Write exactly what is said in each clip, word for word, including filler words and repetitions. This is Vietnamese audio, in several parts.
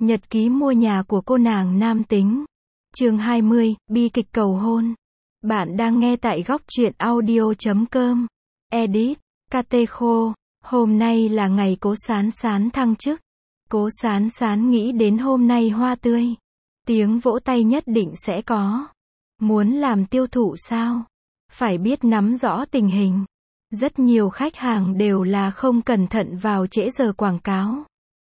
Nhật ký mua nhà của cô nàng nam tính. Chương hai mươi, bi kịch cầu hôn. Bạn đang nghe tại góc truyện audio chấm com. Edit, ca tê Khô. Hôm nay là ngày Cố Sán Sán thăng chức. Cố Sán Sán nghĩ đến hôm nay hoa tươi. Tiếng vỗ tay nhất định sẽ có. Muốn làm tiêu thụ sao? Phải biết nắm rõ tình hình. Rất nhiều khách hàng đều là không cẩn thận vào trễ giờ quảng cáo.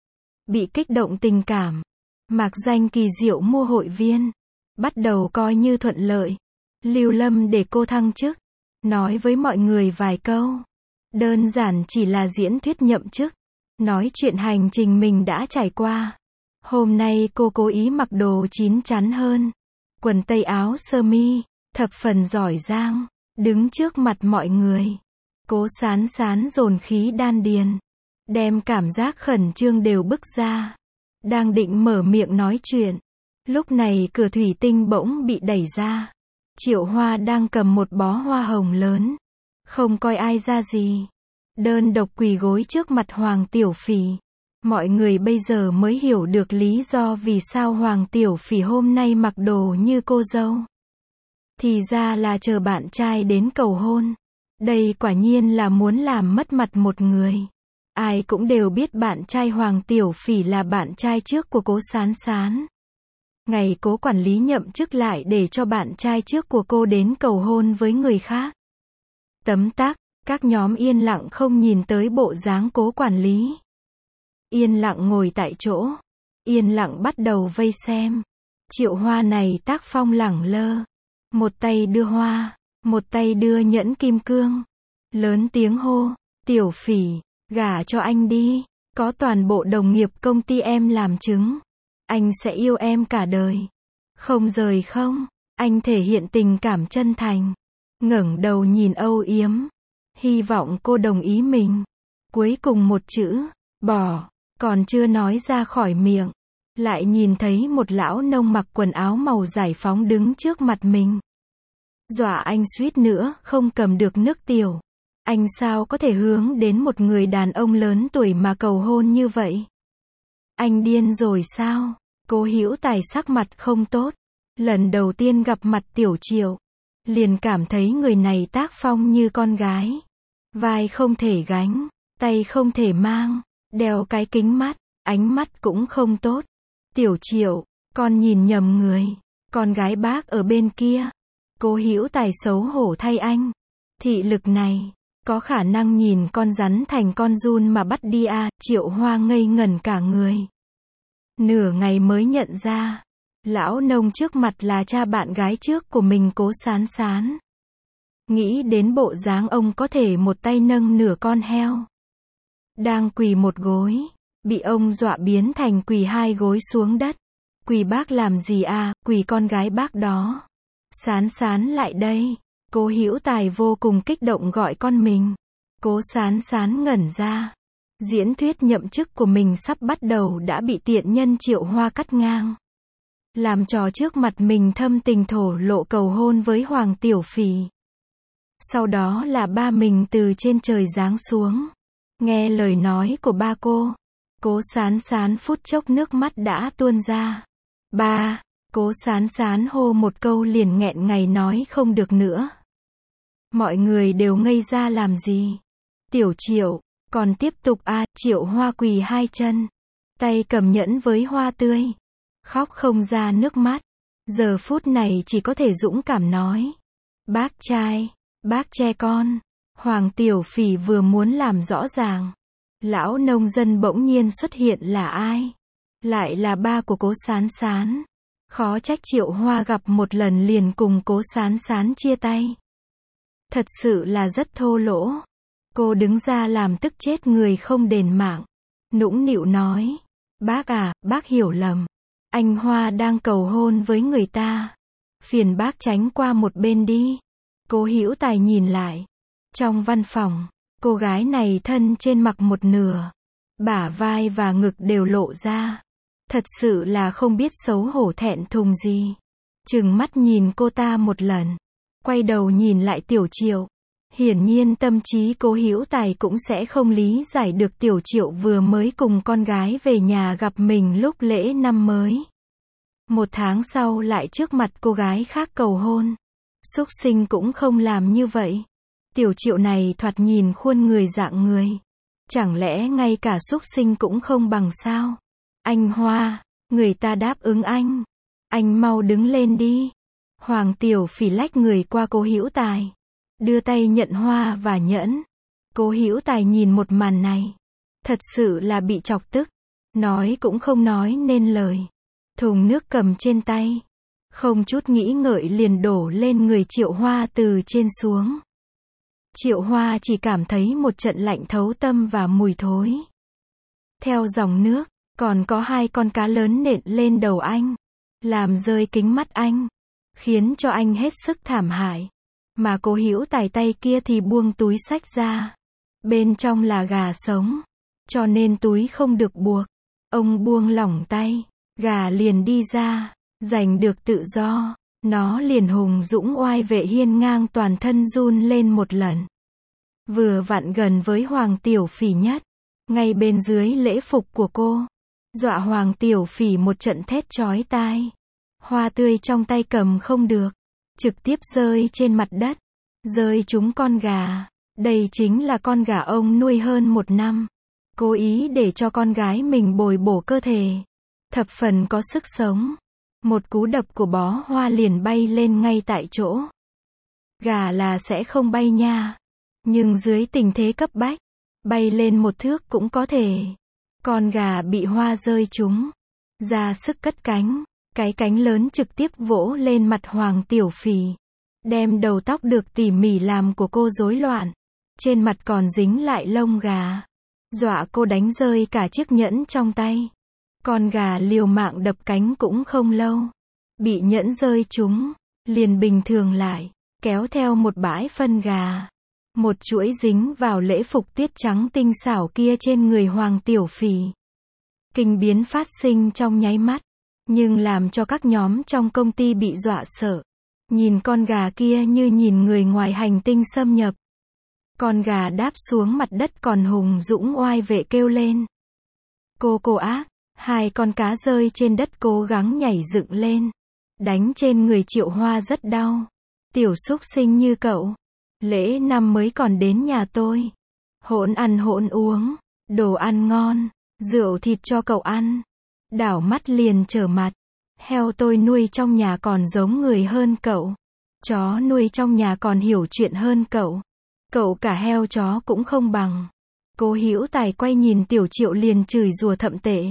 Bị kích động tình cảm. Mạc danh kỳ diệu mua hội viên. Bắt đầu coi như thuận lợi. Lưu Lâm để cô thăng chức. Nói với mọi người vài câu. Đơn giản chỉ là diễn thuyết nhậm chức. Nói chuyện hành trình mình đã trải qua. Hôm nay cô cố ý mặc đồ chín chắn hơn. Quần tây áo sơ mi, thập phần giỏi giang. Đứng trước mặt mọi người. Cố Sán Sán dồn khí đan điền. Đem cảm giác khẩn trương đều bứt ra. Đang định mở miệng nói chuyện. Lúc này cửa thủy tinh bỗng bị đẩy ra. Triệu Hoa đang cầm một bó hoa hồng lớn. Không coi ai ra gì. Đơn độc quỳ gối trước mặt Hoàng Tiểu Phỉ. Mọi người bây giờ mới hiểu được lý do vì sao Hoàng Tiểu Phỉ hôm nay mặc đồ như cô dâu. Thì ra là chờ bạn trai đến cầu hôn. Đây quả nhiên là muốn làm mất mặt một người. Ai cũng đều biết bạn trai Hoàng Tiểu Phỉ là bạn trai trước của Cố Sán Sán. Ngày Cố quản lý nhậm chức lại để cho bạn trai trước của cô đến cầu hôn với người khác. Tấm tắc, các nhóm yên lặng không nhìn tới bộ dáng Cố quản lý. Yên lặng ngồi tại chỗ. Yên lặng bắt đầu vây xem. Triệu Hoa này tác phong lẳng lơ. Một tay đưa hoa, một tay đưa nhẫn kim cương. Lớn tiếng hô, Tiểu Phỉ, gả cho anh đi. Có toàn bộ đồng nghiệp công ty em làm chứng. Anh sẽ yêu em cả đời. Không rời không? Anh thể hiện tình cảm chân thành. Ngẩng đầu nhìn âu yếm. Hy vọng cô đồng ý mình. Cuối cùng một chữ, bỏ, còn chưa nói ra khỏi miệng. Lại nhìn thấy một lão nông mặc quần áo màu giải phóng đứng trước mặt mình. Dọa anh suýt nữa không cầm được nước tiểu. Anh sao có thể hướng đến một người đàn ông lớn tuổi mà cầu hôn như vậy? Anh điên rồi sao? Cố Hữu Tài sắc mặt không tốt. Lần đầu tiên gặp mặt Tiểu Triệu. Liền cảm thấy người này tác phong như con gái. Vai không thể gánh, tay không thể mang, đeo cái kính mắt, ánh mắt cũng không tốt. Tiểu Triệu, con nhìn nhầm người. Con gái bác ở bên kia. Cố Hữu Tài xấu hổ thay anh. Thị lực này, có khả năng nhìn con rắn thành con giun mà bắt đi à? Triệu Hoa ngây ngẩn cả người. Nửa ngày mới nhận ra. Lão nông trước mặt là cha bạn gái trước của mình Cố Sán Sán. Nghĩ đến bộ dáng ông có thể một tay nâng nửa con heo. Đang quỳ một gối. Bị ông dọa biến thành quỳ hai gối xuống đất. Quỳ bác làm gì à? Quỳ con gái bác đó. Sán Sán lại đây. Cố Hữu Tài vô cùng kích động gọi con mình. Cố Sán Sán ngẩn ra. Diễn thuyết nhậm chức của mình sắp bắt đầu đã bị tiện nhân Triệu Hoa cắt ngang. Làm trò trước mặt mình thâm tình thổ lộ cầu hôn với Hoàng Tiểu Phỉ. Sau đó là ba mình từ trên trời giáng xuống. Nghe lời nói của ba cô. Cố Sán Sán phút chốc nước mắt đã tuôn ra. Ba, Cố Sán Sán hô một câu liền nghẹn ngày nói không được nữa. Mọi người đều ngây ra làm gì? Tiểu Triệu, còn tiếp tục à? Triệu Hoa quỳ hai chân. Tay cầm nhẫn với hoa tươi. Khóc không ra nước mắt. Giờ phút này chỉ có thể dũng cảm nói. Bác trai, bác che con. Hoàng Tiểu Phỉ vừa muốn làm rõ ràng. Lão nông dân bỗng nhiên xuất hiện là ai? Lại là ba của Cố Sán Sán. Khó trách Triệu Hoa gặp một lần liền cùng Cố Sán Sán chia tay. Thật sự là rất thô lỗ. Cô đứng ra làm tức chết người không đền mạng. Nũng nịu nói. Bác à, bác hiểu lầm. Anh Hoa đang cầu hôn với người ta. Phiền bác tránh qua một bên đi. Cố Hữu Tài nhìn lại. Trong văn phòng, cô gái này thân trên mặc một nửa. Bả vai và ngực đều lộ ra. Thật sự là không biết xấu hổ thẹn thùng gì. Trừng mắt nhìn cô ta một lần. Quay đầu nhìn lại Tiểu Triệu. Hiển nhiên tâm trí Cố Hữu Tài cũng sẽ không lý giải được Tiểu Triệu vừa mới cùng con gái về nhà gặp mình lúc lễ năm mới. Một tháng sau lại trước mặt cô gái khác cầu hôn. Súc sinh cũng không làm như vậy. Tiểu Triệu này thoạt nhìn khuôn người dạng người. Chẳng lẽ ngay cả súc sinh cũng không bằng sao? Anh Hoa, người ta đáp ứng anh. Anh mau đứng lên đi. Hoàng Tiểu Phỉ lách người qua Cố Hữu Tài. Đưa tay nhận hoa và nhẫn. Cố Hữu Tài nhìn một màn này. Thật sự là bị chọc tức. Nói cũng không nói nên lời. Thùng nước cầm trên tay. Không chút nghĩ ngợi liền đổ lên người Triệu Hoa từ trên xuống. Triệu Hoa chỉ cảm thấy một trận lạnh thấu tâm và mùi thối. Theo dòng nước, còn có hai con cá lớn nện lên đầu anh. Làm rơi kính mắt anh. Khiến cho anh hết sức thảm hại. Mà Cố Hữu Tài tay kia thì buông túi xách ra. Bên trong là gà sống. Cho nên túi không được buộc. Ông buông lỏng tay. Gà liền đi ra. Giành được tự do. Nó liền hùng dũng oai vệ hiên ngang toàn thân run lên một lần. Vừa vặn gần với Hoàng Tiểu Phỉ nhất. Ngay bên dưới lễ phục của cô. Dọa Hoàng Tiểu Phỉ một trận thét chói tai. Hoa tươi trong tay cầm không được. Trực tiếp rơi trên mặt đất. Rơi trúng con gà. Đây chính là con gà ông nuôi hơn một năm. Cố ý để cho con gái mình bồi bổ cơ thể. Thập phần có sức sống. Một cú đập của bó hoa liền bay lên ngay tại chỗ. Gà là sẽ không bay nha. Nhưng dưới tình thế cấp bách. Bay lên một thước cũng có thể. Con gà bị hoa rơi trúng. Ra sức cất cánh. Cái cánh lớn trực tiếp vỗ lên mặt Hoàng Tiểu Phỉ. Đem đầu tóc được tỉ mỉ làm của cô rối loạn. Trên mặt còn dính lại lông gà. Dọa cô đánh rơi cả chiếc nhẫn trong tay. Con gà liều mạng đập cánh cũng không lâu. Bị nhẫn rơi trúng. Liền bình thường lại. Kéo theo một bãi phân gà. Một chuỗi dính vào lễ phục tuyết trắng tinh xảo kia trên người Hoàng Tiểu Phỉ. Kinh biến phát sinh trong nháy mắt. Nhưng làm cho các nhóm trong công ty bị dọa sợ. Nhìn con gà kia như nhìn người ngoài hành tinh xâm nhập. Con gà đáp xuống mặt đất còn hùng dũng oai vệ kêu lên. Cô cô ác. Hai con cá rơi trên đất cố gắng nhảy dựng lên. Đánh trên người Triệu Hoa rất đau. Tiểu súc sinh như cậu. Lễ năm mới còn đến nhà tôi. Hỗn ăn hỗn uống. Đồ ăn ngon. Rượu thịt cho cậu ăn. Đảo mắt liền trở mặt. Heo tôi nuôi trong nhà còn giống người hơn cậu. Chó nuôi trong nhà còn hiểu chuyện hơn cậu. Cậu cả heo chó cũng không bằng. Cố Hữu Tài quay nhìn Tiểu Triệu liền chửi rủa thậm tệ.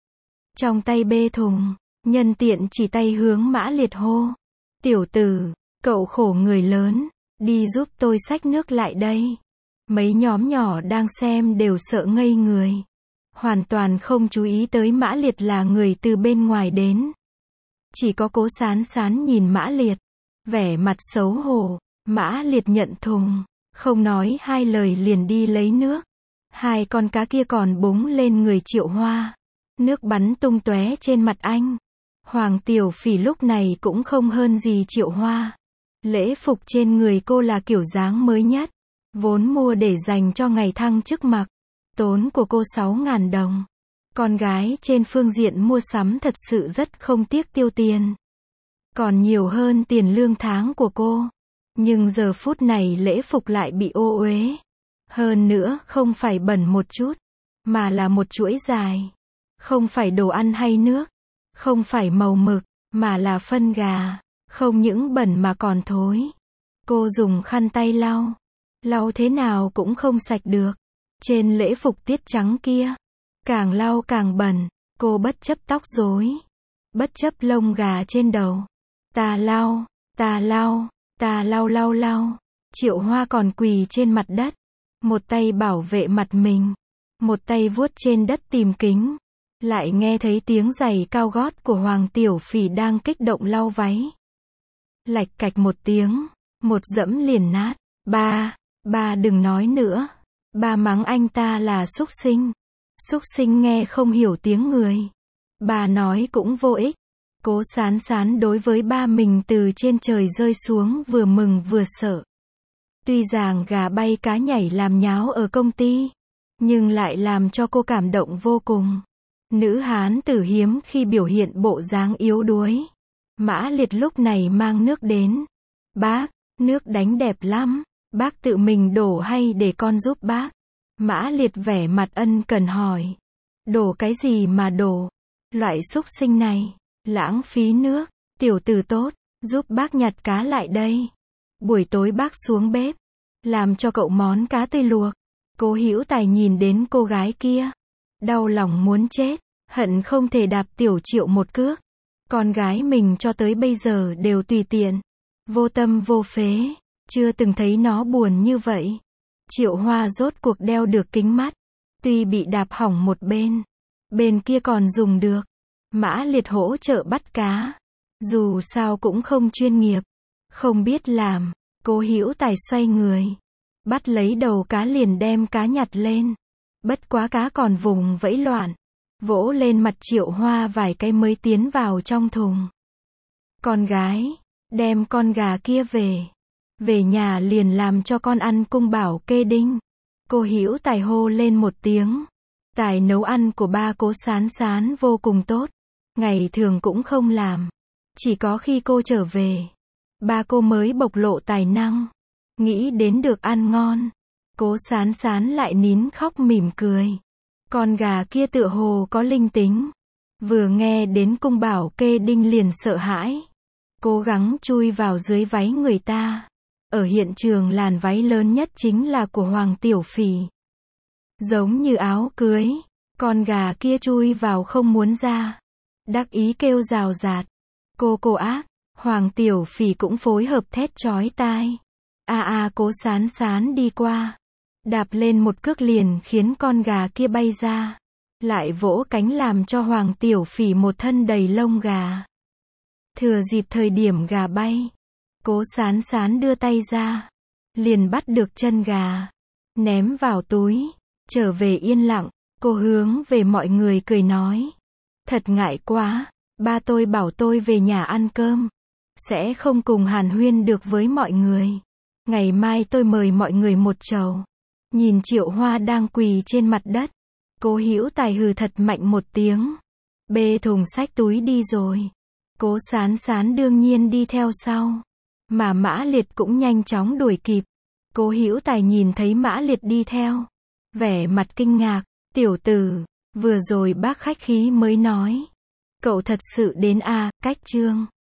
Trong tay bê thùng. Nhân tiện chỉ tay hướng Mã Liệt hô. Tiểu tử, cậu khổ người lớn. Đi giúp tôi xách nước lại đây. Mấy nhóm nhỏ đang xem đều sợ ngây người. Hoàn toàn không chú ý tới Mã Liệt là người từ bên ngoài đến. Chỉ có Cố Sán Sán nhìn Mã Liệt. Vẻ mặt xấu hổ. Mã Liệt nhận thùng. Không nói hai lời liền đi lấy nước. Hai con cá kia còn búng lên người Triệu Hoa. Nước bắn tung tóe trên mặt anh. Hoàng Tiểu Phỉ lúc này cũng không hơn gì Triệu Hoa. Lễ phục trên người cô là kiểu dáng mới nhất. Vốn mua để dành cho ngày thăng chức mặc. Tốn của cô sáu ngàn đồng. Con gái trên phương diện mua sắm thật sự rất không tiếc tiêu tiền. Còn nhiều hơn tiền lương tháng của cô. Nhưng giờ phút này lễ phục lại bị ô uế. Hơn nữa không phải bẩn một chút. Mà là một chuỗi dài. Không phải đồ ăn hay nước. Không phải màu mực. Mà là phân gà. Không những bẩn mà còn thối. Cô dùng khăn tay lau. Lau thế nào cũng không sạch được. Trên lễ phục tiết trắng kia. Càng lau càng bẩn. Cô bất chấp tóc rối. Bất chấp lông gà trên đầu. Ta lau. Ta lau. Ta lau lau lau. Triệu Hoa còn quỳ trên mặt đất. Một tay bảo vệ mặt mình. Một tay vuốt trên đất tìm kính. Lại nghe thấy tiếng giày cao gót của Hoàng Tiểu Phỉ đang kích động lau váy. Lạch cạch một tiếng. Một dẫm liền nát. Ba. Ba đừng nói nữa. Ba mắng anh ta là súc sinh. Súc sinh nghe không hiểu tiếng người. Bà nói cũng vô ích. Cố Sán Sán đối với ba mình từ trên trời rơi xuống vừa mừng vừa sợ. Tuy rằng gà bay cá nhảy làm nháo ở công ty, nhưng lại làm cho cô cảm động vô cùng. Nữ hán tử hiếm khi biểu hiện bộ dáng yếu đuối. Mã Liệt lúc này mang nước đến. Bác, nước đánh đẹp lắm. Bác tự mình đổ hay để con giúp bác? Mã Liệt vẻ mặt ân cần hỏi. Đổ cái gì mà đổ? Loại xúc sinh này, lãng phí nước. Tiểu tử tốt, giúp bác nhặt cá lại đây. Buổi tối bác xuống bếp, làm cho cậu món cá tươi luộc. Cố Hữu Tài nhìn đến cô gái kia, đau lòng muốn chết, hận không thể đạp Tiểu Triệu một cước. Con gái mình cho tới bây giờ đều tùy tiện, vô tâm vô phế, chưa từng thấy nó buồn như vậy. Triệu Hoa rốt cuộc đeo được kính mắt, tuy bị đạp hỏng một bên, bên kia còn dùng được. Mã Liệt hỗ trợ bắt cá, dù sao cũng không chuyên nghiệp, không biết làm. Cố Hữu Tài xoay người, bắt lấy đầu cá liền đem cá nhặt lên. Bất quá cá còn vùng vẫy loạn, vỗ lên mặt Triệu Hoa vài cái mới tiến vào trong thùng. Con gái, đem con gà kia về. Về nhà liền làm cho con ăn cung bảo kê đinh. Cô Hữu Tài hô lên một tiếng. Tài nấu ăn của ba Cố Sán Sán vô cùng tốt, ngày thường cũng không làm, chỉ có khi cô trở về, ba cô mới bộc lộ tài năng, nghĩ đến được ăn ngon. Cố Sán Sán lại nín khóc mỉm cười. Con gà kia tựa hồ có linh tính, vừa nghe đến cung bảo kê đinh liền sợ hãi, cố gắng chui vào dưới váy người ta. Ở hiện trường làn váy lớn nhất chính là của Hoàng Tiểu Phỉ, giống như áo cưới. Con gà kia chui vào không muốn ra, đắc ý kêu rào rạt. Cô cô ác. Hoàng Tiểu Phỉ cũng phối hợp thét chói tai. A a Cố Sán Sán đi qua, đạp lên một cước liền khiến con gà kia bay ra, lại vỗ cánh làm cho Hoàng Tiểu Phỉ một thân đầy lông gà. Thừa dịp thời điểm gà bay, Cố Sán Sán đưa tay ra, liền bắt được chân gà, ném vào túi, trở về yên lặng. Cô hướng về mọi người cười nói. Thật ngại quá, ba tôi bảo tôi về nhà ăn cơm, sẽ không cùng hàn huyên được với mọi người. Ngày mai tôi mời mọi người một chầu. Nhìn Triệu Hoa đang quỳ trên mặt đất, Cố Hữu Tài hừ thật mạnh một tiếng, bê thùng xách túi đi rồi. Cố Sán Sán đương nhiên đi theo sau, mà Mã Liệt cũng nhanh chóng đuổi kịp. Cố Hữu Tài nhìn thấy Mã Liệt đi theo, vẻ mặt kinh ngạc. Tiểu tử, vừa rồi bác khách khí mới nói, cậu thật sự đến a, cách chương.